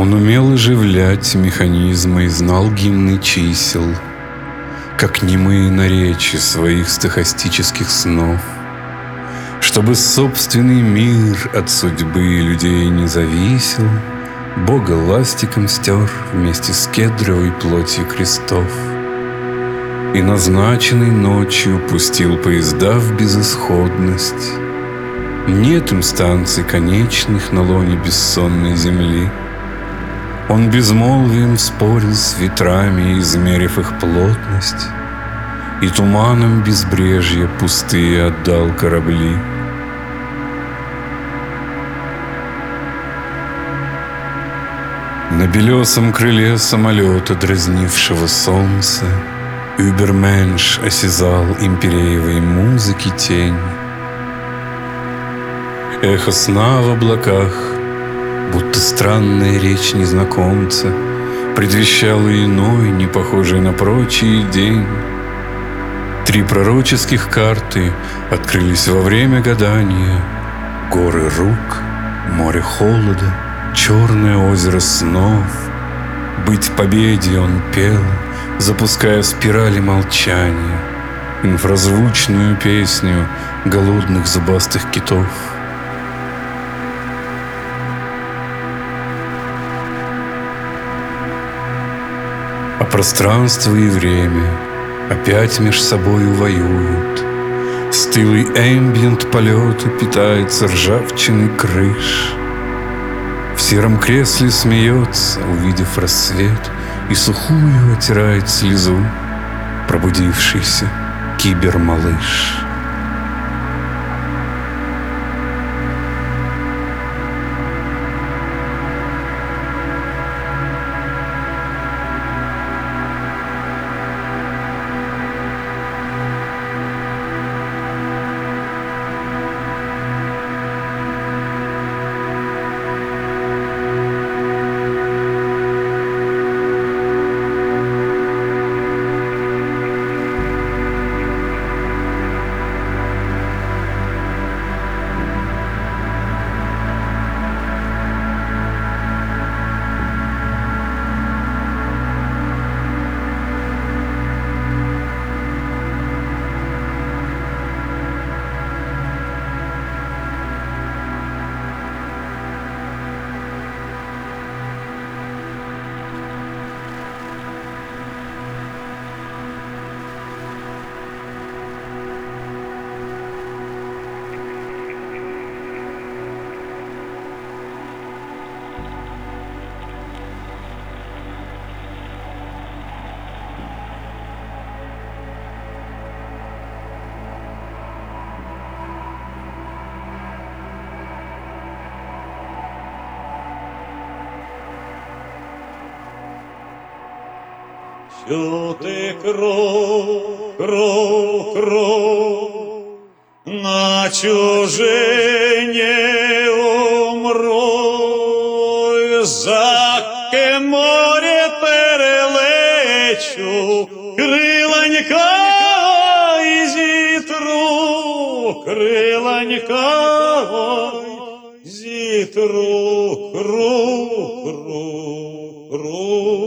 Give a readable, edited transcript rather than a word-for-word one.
Он умел оживлять механизмы и знал гимны чисел, как немые наречия своих стохастических снов, чтобы собственный мир от судьбы людей не зависел, Бога ластиком стер вместе с кедровой плотью крестов. И назначенной ночью пустил поезда в безысходность. Нет им станций конечных на лоне бессонной земли. Он безмолвием спорил с ветрами, измерив их плотность, и туманом безбрежья пустые отдал корабли. На белесом крыле самолета, дразнившего солнце, Übermensch осязал империевой музыки тень. Эхо сна в облаках, будто странная речь незнакомца, предвещало иной, не похожий на прочие день. 3 пророческих карты открылись во время гадания: горы рук, море холода, черное озеро снов. Быть в победе он пел, запуская спирали молчания, инфразвучную песню голодных зубастых китов. А пространство и время опять меж собою воюют. Стылый эмбиент полета питается ржавчиной крыш. В сером кресле смеется, увидев рассвет, и сухую отирает слезу пробудившийся кибермалыш. Чути кров, кров, кров, на чужині умру, заки море перелечу, крилонька і зітру, крилонька зітру, кру, кру, кру.